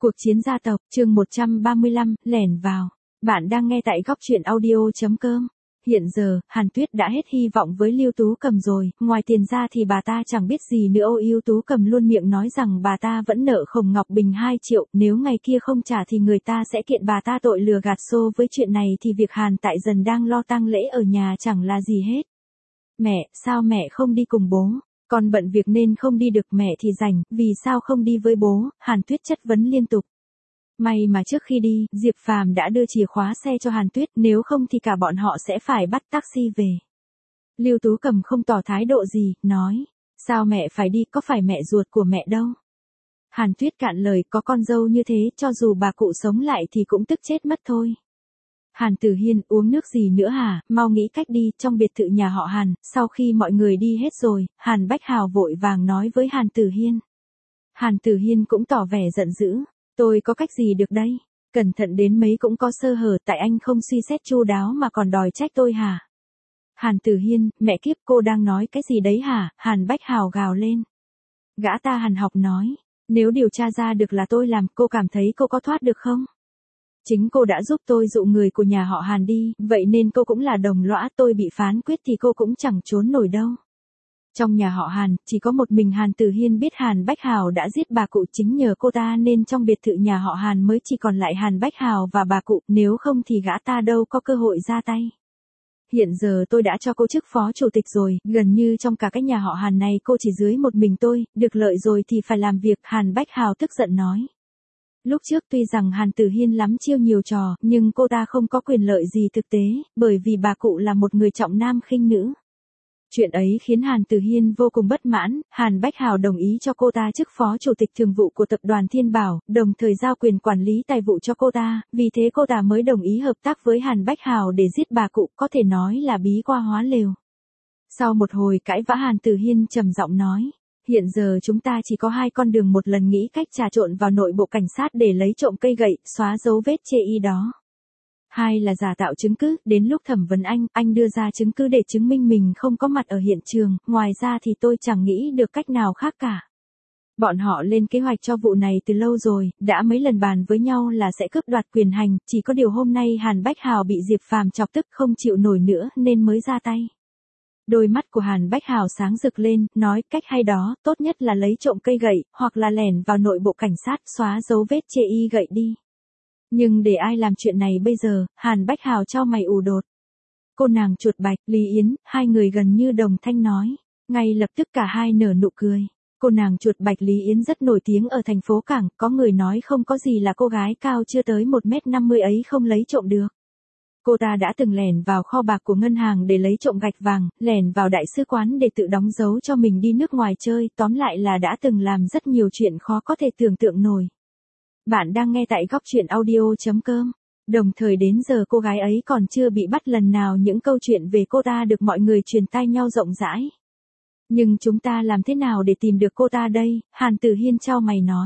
Cuộc chiến gia tộc, chương 135, lẻn vào. Bạn đang nghe tại góc truyện audio.com. Hiện giờ, Hàn Tuyết đã hết hy vọng với Lưu Tú Cầm rồi, ngoài tiền ra thì bà ta chẳng biết gì nữa. Lưu Tú Cầm luôn miệng nói rằng bà ta vẫn nợ Khổng Ngọc Bình 2 triệu, nếu ngày kia không trả thì người ta sẽ kiện bà ta tội lừa gạt xô. Với chuyện này thì việc Hàn Tại Dần đang lo tang lễ ở nhà chẳng là gì hết. Mẹ, sao mẹ không đi cùng bố? Con bận việc nên không đi được, mẹ thì rảnh, vì sao không đi với bố? Hàn Tuyết chất vấn liên tục. May mà trước khi đi, Diệp Phàm đã đưa chìa khóa xe cho Hàn Tuyết, nếu không thì cả bọn họ sẽ phải bắt taxi về. Lưu Tú Cầm không tỏ thái độ gì, nói, sao mẹ phải đi, có phải mẹ ruột của mẹ đâu. Hàn Tuyết cạn lời, có con dâu như thế, cho dù bà cụ sống lại thì cũng tức chết mất thôi. Hàn Tử Hiên, uống nước gì nữa hả, mau nghĩ cách đi. Trong biệt thự nhà họ Hàn, sau khi mọi người đi hết rồi, Hàn Bách Hào vội vàng nói với Hàn Tử Hiên. Hàn Tử Hiên cũng tỏ vẻ giận dữ, tôi có cách gì được đây, cẩn thận đến mấy cũng có sơ hở, tại anh không suy xét chu đáo mà còn đòi trách tôi hả? Hàn Tử Hiên, mẹ kiếp, cô đang nói cái gì đấy hả? Hàn Bách Hào gào lên. Gã ta Hàn Học nói, nếu điều tra ra được là tôi làm, cô cảm thấy cô có thoát được không? Chính cô đã giúp tôi dụ người của nhà họ Hàn đi, vậy nên cô cũng là đồng lõa, tôi bị phán quyết thì cô cũng chẳng trốn nổi đâu. Trong nhà họ Hàn, chỉ có một mình Hàn Tử Hiên biết Hàn Bách Hào đã giết bà cụ, chính nhờ cô ta nên trong biệt thự nhà họ Hàn mới chỉ còn lại Hàn Bách Hào và bà cụ, nếu không thì gã ta đâu có cơ hội ra tay. Hiện giờ tôi đã cho cô chức phó chủ tịch rồi, gần như trong cả cái nhà họ Hàn này cô chỉ dưới một mình tôi, được lợi rồi thì phải làm việc. Hàn Bách Hào tức giận nói. Lúc trước tuy rằng Hàn Tử Hiên lắm chiêu nhiều trò, nhưng cô ta không có quyền lợi gì thực tế, bởi vì bà cụ là một người trọng nam khinh nữ. Chuyện ấy khiến Hàn Tử Hiên vô cùng bất mãn. Hàn Bách Hào đồng ý cho cô ta chức phó chủ tịch thường vụ của tập đoàn Thiên Bảo, đồng thời giao quyền quản lý tài vụ cho cô ta, vì thế cô ta mới đồng ý hợp tác với Hàn Bách Hào để giết bà cụ, có thể nói là bí qua hóa lều. Sau một hồi cãi vã, Hàn Tử Hiên trầm giọng nói. Hiện giờ chúng ta chỉ có hai con đường, một lần nghĩ cách trà trộn vào nội bộ cảnh sát để lấy trộm cây gậy, xóa dấu vết chê y đó. Hai là giả tạo chứng cứ, đến lúc thẩm vấn anh đưa ra chứng cứ để chứng minh mình không có mặt ở hiện trường, ngoài ra thì tôi chẳng nghĩ được cách nào khác cả. Bọn họ lên kế hoạch cho vụ này từ lâu rồi, đã mấy lần bàn với nhau là sẽ cướp đoạt quyền hành, chỉ có điều hôm nay Hàn Bách Hào bị Diệp Phàm chọc tức không chịu nổi nữa nên mới ra tay. Đôi mắt của Hàn Bách Hào sáng rực lên, nói cách hay đó, tốt nhất là lấy trộm cây gậy, hoặc là lẻn vào nội bộ cảnh sát, xóa dấu vết chê y gậy đi. Nhưng để ai làm chuyện này bây giờ? Hàn Bách Hào chau mày ủ đột. Cô nàng Chuột Bạch, Lý Yến, hai người gần như đồng thanh nói. Ngay lập tức cả hai nở nụ cười. Cô nàng Chuột Bạch Lý Yến rất nổi tiếng ở thành phố Cảng, có người nói không có gì là cô gái cao chưa tới 1m50 ấy không lấy trộm được. Cô ta đã từng lẻn vào kho bạc của ngân hàng để lấy trộm gạch vàng, lẻn vào đại sứ quán để tự đóng dấu cho mình đi nước ngoài chơi, tóm lại là đã từng làm rất nhiều chuyện khó có thể tưởng tượng nổi. Bạn đang nghe tại góc truyện audio.com. Đồng thời đến giờ cô gái ấy còn chưa bị bắt lần nào, những câu chuyện về cô ta được mọi người truyền tai nhau rộng rãi. Nhưng chúng ta làm thế nào để tìm được cô ta đây? Hàn Tử Hiên chau mày nói.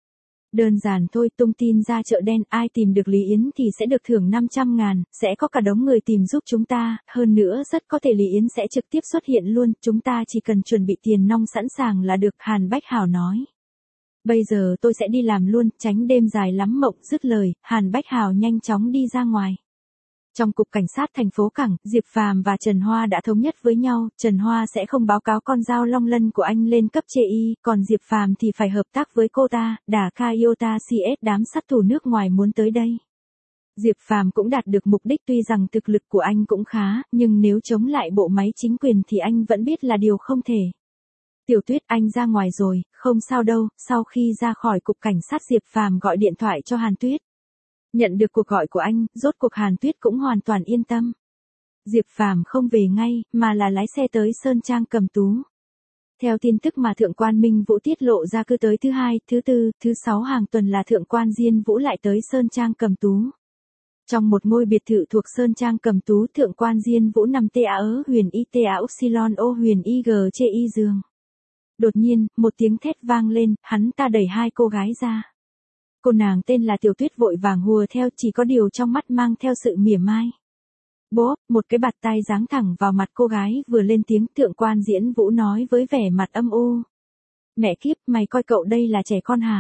Đơn giản thôi, tung tin ra chợ đen, ai tìm được Lý Yến thì sẽ được thưởng 500.000, sẽ có cả đống người tìm giúp chúng ta, hơn nữa rất có thể Lý Yến sẽ trực tiếp xuất hiện luôn, chúng ta chỉ cần chuẩn bị tiền nong sẵn sàng là được. Hàn Bách Hào nói. Bây giờ tôi sẽ đi làm luôn, tránh đêm dài lắm mộng. Dứt lời, Hàn Bách Hào nhanh chóng đi ra ngoài. Trong cục cảnh sát thành phố Cảng, Diệp Phàm và Trần Hoa đã thống nhất với nhau, Trần Hoa sẽ không báo cáo con dao long lân của anh lên cấp chê y, còn Diệp Phàm thì phải hợp tác với cô ta, đả Kaiota CS, đám sát thủ nước ngoài muốn tới đây. Diệp Phàm cũng đạt được mục đích, tuy rằng thực lực của anh cũng khá, nhưng nếu chống lại bộ máy chính quyền thì anh vẫn biết là điều không thể. Tiểu Tuyết, anh ra ngoài rồi, không sao đâu. Sau khi ra khỏi cục cảnh sát, Diệp Phàm gọi điện thoại cho Hàn Tuyết. Nhận được cuộc gọi của anh, rốt cuộc Hàn Tuyết cũng hoàn toàn yên tâm. Diệp Phàm không về ngay, mà là lái xe tới Sơn Trang Cầm Tú. Theo tin tức mà Thượng quan Minh Vũ tiết lộ ra, cứ tới thứ hai, thứ tư, thứ sáu hàng tuần là Thượng quan Diên Vũ lại tới Sơn Trang Cầm Tú. Trong một ngôi biệt thự thuộc Sơn Trang Cầm Tú, Thượng quan Diên Vũ nằm huyền y upsilon o huyền y g chê y giường. Đột nhiên, một tiếng thét vang lên, hắn ta đẩy hai cô gái ra. Cô nàng tên là Tiểu Tuyết vội vàng hùa theo, chỉ có điều trong mắt mang theo sự mỉa mai. Bố, một cái bạt tay giáng thẳng vào mặt cô gái vừa lên tiếng. Thượng quan Diên Vũ nói với vẻ mặt âm u. Mẹ kiếp, mày coi cậu đây là trẻ con hả?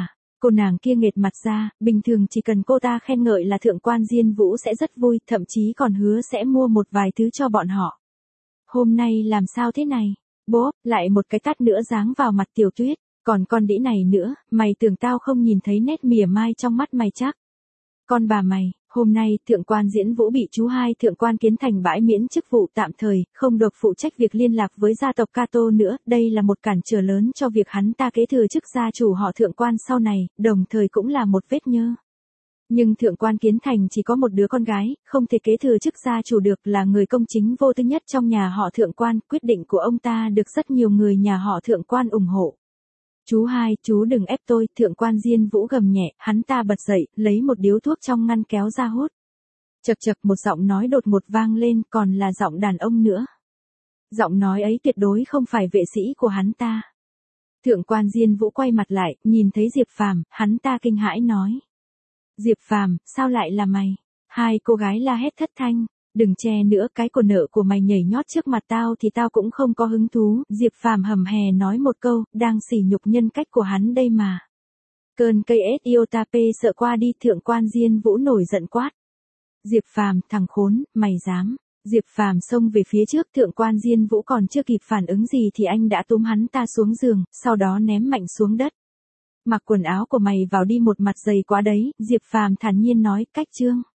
Cô nàng kia nghệt mặt ra, bình thường chỉ cần cô ta khen ngợi là thượng quan Diên Vũ sẽ rất vui, thậm chí còn hứa sẽ mua một vài thứ cho bọn họ. Hôm nay làm sao thế này? Bố, lại một cái tát nữa giáng vào mặt Tiểu Tuyết, còn con đĩ này nữa, mày tưởng tao không nhìn thấy nét mỉa mai trong mắt mày chắc. Con bà mày, hôm nay thượng quan Diễn Vũ bị chú hai thượng quan Kiến Thành bãi miễn chức vụ tạm thời, không được phụ trách việc liên lạc với gia tộc Cato nữa, đây là một cản trở lớn cho việc hắn ta kế thừa chức gia chủ họ thượng quan sau này, đồng thời cũng là một vết nhơ. Nhưng thượng quan Kiến Thành chỉ có một đứa con gái, không thể kế thừa chức gia chủ được, là người công chính vô tư nhất trong nhà họ thượng quan, quyết định của ông ta được rất nhiều người nhà họ thượng quan ủng hộ. Chú hai, chú đừng ép tôi, thượng quan Diên Vũ gầm nhẹ, hắn ta bật dậy, lấy một điếu thuốc trong ngăn kéo ra hút. Chậc chậc, một giọng nói đột ngột vang lên, còn là giọng đàn ông nữa. Giọng nói ấy tuyệt đối không phải vệ sĩ của hắn ta. Thượng quan Diên Vũ quay mặt lại, nhìn thấy Diệp Phàm, hắn ta kinh hãi nói. Diệp Phàm, sao lại là mày? Hai cô gái la hét thất thanh. Đừng che nữa, cái của nợ của mày nhảy nhót trước mặt tao thì tao cũng không có hứng thú. Diệp Phàm hầm hè nói một câu, đang sỉ nhục nhân cách của hắn đây mà. Cơn cây Etiotape sợ qua đi, thượng quan Diên Vũ nổi giận quát. Diệp Phàm, thằng khốn, mày dám. Diệp Phàm xông về phía trước, thượng quan Diên Vũ còn chưa kịp phản ứng gì thì anh đã túm hắn ta xuống giường, sau đó ném mạnh xuống đất. Mặc quần áo của mày vào đi, một mặt dày quá đấy, Diệp Phàm thản nhiên nói, cách chương.